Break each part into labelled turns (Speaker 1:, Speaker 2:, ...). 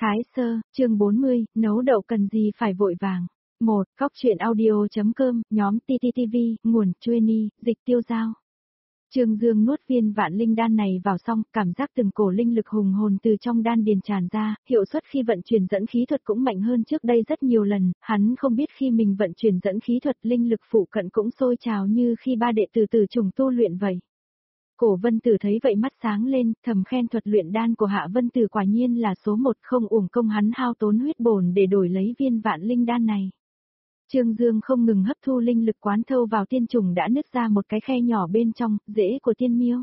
Speaker 1: Thái Sơ, chương 40, nấu đậu cần gì phải vội vàng. 1. Cóc truyện audio.com, nhóm TTTV, nguồn, Trueni, dịch tiêu giao. Trương Dương nuốt viên vạn linh đan này vào xong, cảm giác từng cổ linh lực hùng hồn từ trong đan điền tràn ra, hiệu suất khi vận chuyển dẫn khí thuật cũng mạnh hơn trước đây rất nhiều lần, hắn không biết khi mình vận chuyển dẫn khí thuật linh lực phụ cận cũng sôi trào như khi ba đệ tử tử trùng tu luyện vậy. Cổ Vân Tử thấy vậy mắt sáng lên, thầm khen thuật luyện đan của Hạ Vân Tử quả nhiên là số một, không uổng công hắn hao tốn huyết bổn để đổi lấy viên vạn linh đan này. Trương Dương không ngừng hấp thu linh lực quán thâu vào tiên trùng đã nứt ra một cái khe nhỏ bên trong, rễ của tiên miêu.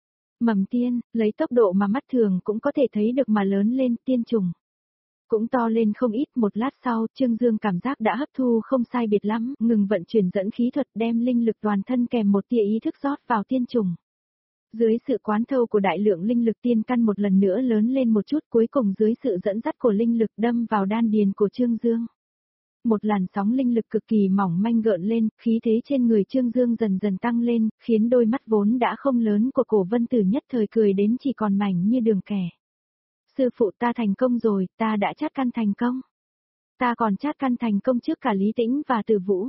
Speaker 1: Mầm tiên, lấy tốc độ mà mắt thường cũng có thể thấy được mà lớn lên, tiên trùng cũng to lên không ít. Một lát sau, Trương Dương cảm giác đã hấp thu không sai biệt lắm, ngừng vận chuyển dẫn khí thuật đem linh lực toàn thân kèm một tia ý thức rót vào tiên trùng. Dưới sự quán thâu của đại lượng linh lực tiên căn một lần nữa lớn lên một chút, cuối cùng dưới sự dẫn dắt của linh lực đâm vào đan điền của Trương Dương. Một làn sóng linh lực cực kỳ mỏng manh gợn lên, khí thế trên người Trương Dương dần dần tăng lên, khiến đôi mắt vốn đã không lớn của Cổ Vân Tử nhất thời cười đến chỉ còn mảnh như đường kẻ. Sư phụ, ta thành công rồi, ta đã chát căn thành công. Ta còn chát căn thành công trước cả Lý Tĩnh và Từ Vũ.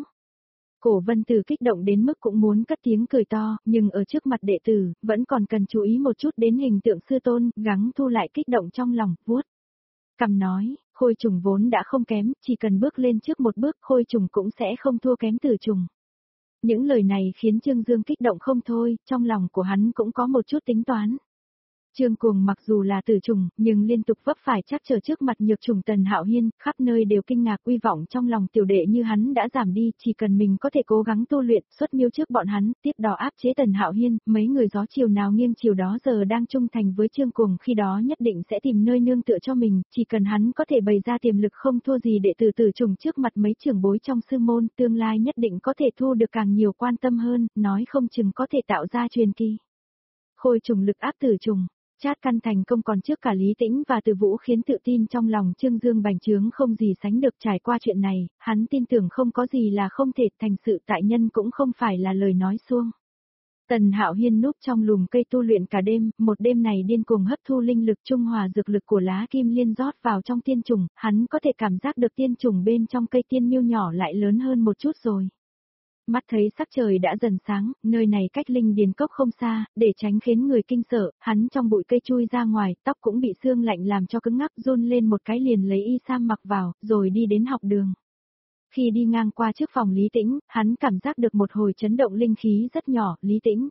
Speaker 1: Cổ Vân Tử kích động đến mức cũng muốn cất tiếng cười to, nhưng ở trước mặt đệ tử, vẫn còn cần chú ý một chút đến hình tượng sư tôn, gắng thu lại kích động trong lòng, vuốt cằm nói, khôi trùng vốn đã không kém, chỉ cần bước lên trước một bước, khôi trùng cũng sẽ không thua kém tử trùng. Những lời này khiến Trương Dương kích động không thôi, trong lòng của hắn cũng có một chút tính toán. Trương Cuồng mặc dù là tử trùng, nhưng liên tục vấp phải trắc trở trước mặt nhược trùng Tần Hạo Hiên, khắp nơi đều kinh ngạc uy vọng trong lòng tiểu đệ như hắn đã giảm đi, chỉ cần mình có thể cố gắng tu luyện, xuất miêu trước bọn hắn, tiếp đó áp chế Tần Hạo Hiên, mấy người gió chiều nào nghiêng chiều đó giờ đang trung thành với Trương Cuồng, khi đó nhất định sẽ tìm nơi nương tựa cho mình, chỉ cần hắn có thể bày ra tiềm lực không thua gì đệ tử tử trùng trước mặt mấy trưởng bối trong sư môn, tương lai nhất định có thể thu được càng nhiều quan tâm hơn, nói không chừng có thể tạo ra truyền kỳ. Khôi trùng lực áp tử trùng. Chát căn thành công còn trước cả Lý Tĩnh và Từ Vũ khiến tự tin trong lòng Trương Dương bành trướng không gì sánh được. Trải qua chuyện này, hắn tin tưởng không có gì là không thể, thành sự tại nhân cũng không phải là lời nói suông. Tần Hạo Hiên núp trong lùm cây tu luyện cả đêm, một đêm này điên cuồng hấp thu linh lực trung hòa dược lực của lá kim liên rót vào trong tiên trùng, hắn có thể cảm giác được tiên trùng bên trong cây tiên miêu nhỏ lại lớn hơn một chút rồi. Mắt thấy sắc trời đã dần sáng, nơi này cách linh điền cốc không xa, để tránh khiến người kinh sợ, hắn trong bụi cây chui ra ngoài, tóc cũng bị sương lạnh làm cho cứng ngắc, run lên một cái liền lấy y sam mặc vào, rồi đi đến học đường. Khi đi ngang qua trước phòng Lý Tĩnh, hắn cảm giác được một hồi chấn động linh khí rất nhỏ. Lý Tĩnh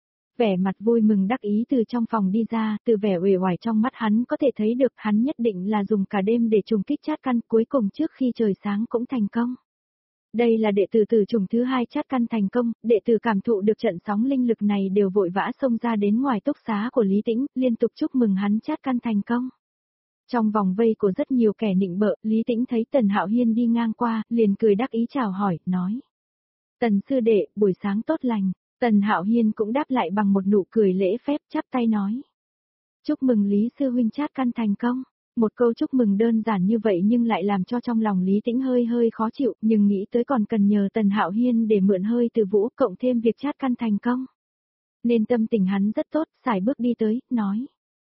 Speaker 1: vẻ mặt vui mừng đắc ý từ trong phòng đi ra, từ vẻ uể oải trong mắt hắn có thể thấy được hắn nhất định là dùng cả đêm để trùng kích chát căn, cuối cùng trước khi trời sáng cũng thành công. Đây là đệ tử tử trùng thứ hai chát căn thành công, đệ tử cảm thụ được trận sóng linh lực này đều vội vã xông ra đến ngoài túc xá của Lý Tĩnh, liên tục chúc mừng hắn chát căn thành công. Trong vòng vây của rất nhiều kẻ nịnh bợ, Lý Tĩnh thấy Tần Hạo Hiên đi ngang qua, liền cười đắc ý chào hỏi, nói. Tần sư đệ, buổi sáng tốt lành. Tần Hạo Hiên cũng đáp lại bằng một nụ cười lễ phép, chắp tay nói. Chúc mừng Lý sư huynh chát căn thành công. Một câu chúc mừng đơn giản như vậy nhưng lại làm cho trong lòng Lý Tĩnh hơi khó chịu, nhưng nghĩ tới còn cần nhờ Tần Hạo Hiên để mượn hơi Từ Vũ, cộng thêm việc chát căn thành công. Nên tâm tình hắn rất tốt, sải bước đi tới, nói.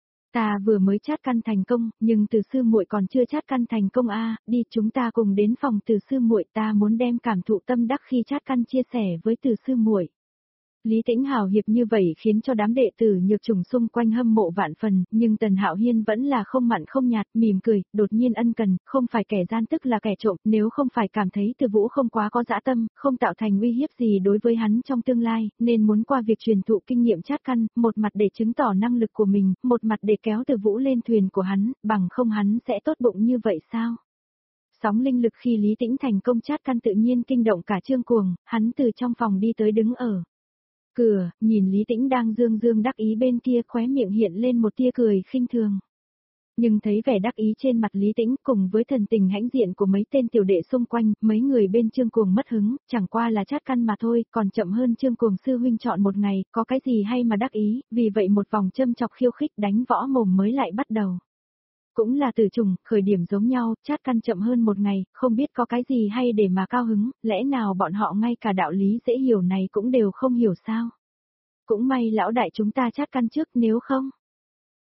Speaker 1: Ta vừa mới chát căn thành công, nhưng Từ sư muội còn chưa chát căn thành công đi chúng ta cùng đến phòng Từ sư muội, ta muốn đem cảm thụ tâm đắc khi chát căn chia sẻ với Từ sư muội. Lý Tĩnh hào hiệp như vậy khiến cho đám đệ tử nhược trùng xung quanh hâm mộ vạn phần, nhưng Tần Hạo Hiên vẫn là không mặn không nhạt, mỉm cười, đột nhiên ân cần, không phải kẻ gian tức là kẻ trộm, nếu không phải cảm thấy Từ Vũ không quá có dã tâm, không tạo thành uy hiếp gì đối với hắn trong tương lai, nên muốn qua việc truyền thụ kinh nghiệm chát căn, một mặt để chứng tỏ năng lực của mình, một mặt để kéo Từ Vũ lên thuyền của hắn, bằng không hắn sẽ tốt bụng như vậy sao? Sóng linh lực khi Lý Tĩnh thành công chát căn tự nhiên kinh động cả Trương Cuồng, hắn từ trong phòng đi tới đứng ở cửa, nhìn Lý Tĩnh đang dương đắc ý bên kia, khóe miệng hiện lên một tia cười khinh thường. Nhưng thấy vẻ đắc ý trên mặt Lý Tĩnh cùng với thần tình hãnh diện của mấy tên tiểu đệ xung quanh, mấy người bên Trương Cuồng mất hứng, chẳng qua là chát căn mà thôi, còn chậm hơn Trương Cuồng sư huynh chọn một ngày, có cái gì hay mà đắc ý, vì vậy một vòng châm chọc khiêu khích đánh võ mồm mới lại bắt đầu. Cũng là tử trùng, khởi điểm giống nhau, chát căn chậm hơn một ngày, không biết có cái gì hay để mà cao hứng, lẽ nào bọn họ ngay cả đạo lý dễ hiểu này cũng đều không hiểu sao? Cũng may lão đại chúng ta chát căn trước, nếu không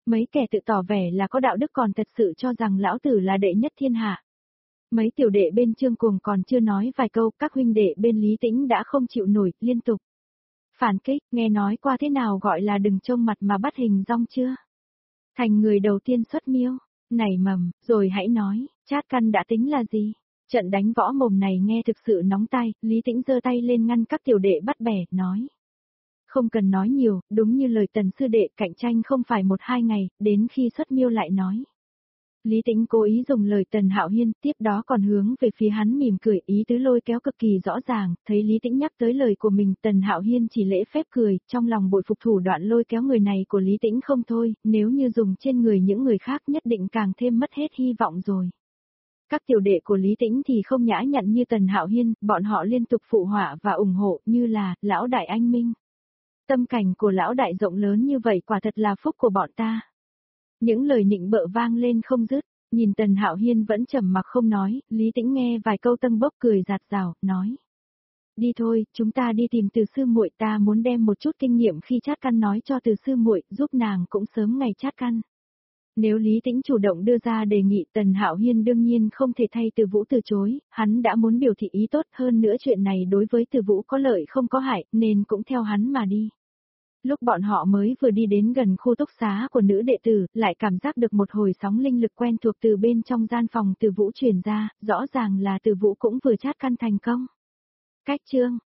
Speaker 1: Mấy kẻ tự tỏ vẻ là có đạo đức còn thật sự cho rằng lão tử là đệ nhất thiên hạ. Mấy tiểu đệ bên Trương Cuồng còn chưa nói vài câu, các huynh đệ bên Lý Tĩnh đã không chịu nổi, liên tục phản kích, nghe nói qua thế nào gọi là đừng trông mặt mà bắt hình dong chưa? Thành người đầu tiên xuất miêu, nảy mầm, rồi hãy nói, Chát Căn đã tính là gì? Trận đánh võ mồm này nghe thực sự nóng tai, Lý Tĩnh giơ tay lên ngăn các tiểu đệ bắt bẻ, nói. Không cần nói nhiều, đúng như lời Tần sư đệ, cạnh tranh không phải 1-2 ngày, đến khi xuất miêu lại nói. Lý Tĩnh cố ý dùng lời Tần Hạo Hiên, tiếp đó còn hướng về phía hắn mỉm cười, ý tứ lôi kéo cực kỳ rõ ràng, thấy Lý Tĩnh nhắc tới lời của mình, Tần Hạo Hiên chỉ lễ phép cười, trong lòng bội phục thủ đoạn lôi kéo người này của Lý Tĩnh không thôi, nếu như dùng trên người những người khác nhất định càng thêm mất hết hy vọng rồi. Các tiểu đệ của Lý Tĩnh thì không nhã nhặn như Tần Hạo Hiên, bọn họ liên tục phụ họa và ủng hộ như là, lão đại anh minh. Tâm cảnh của lão đại rộng lớn như vậy quả thật là phúc của bọn ta. Những lời nịnh bợ vang lên không dứt, nhìn Tần Hạo Hiên vẫn trầm mặc không nói, Lý Tĩnh nghe vài câu tâng bốc cười giạt rào, nói. Đi thôi, chúng ta đi tìm Từ sư muội, ta muốn đem một chút kinh nghiệm khi Chát Căn nói cho Từ sư muội, giúp nàng cũng sớm ngày Chát Căn. Nếu Lý Tĩnh chủ động đưa ra đề nghị, Tần Hạo Hiên đương nhiên không thể thay Từ Vũ từ chối, hắn đã muốn biểu thị ý tốt, hơn nữa chuyện này đối với Từ Vũ có lợi không có hại, nên cũng theo hắn mà đi. Lúc bọn họ mới vừa đi đến gần khu túc xá của nữ đệ tử, lại cảm giác được một hồi sóng linh lực quen thuộc từ bên trong gian phòng Từ Vũ truyền ra, rõ ràng là Từ Vũ cũng vừa Chát Căn thành công. Cách chương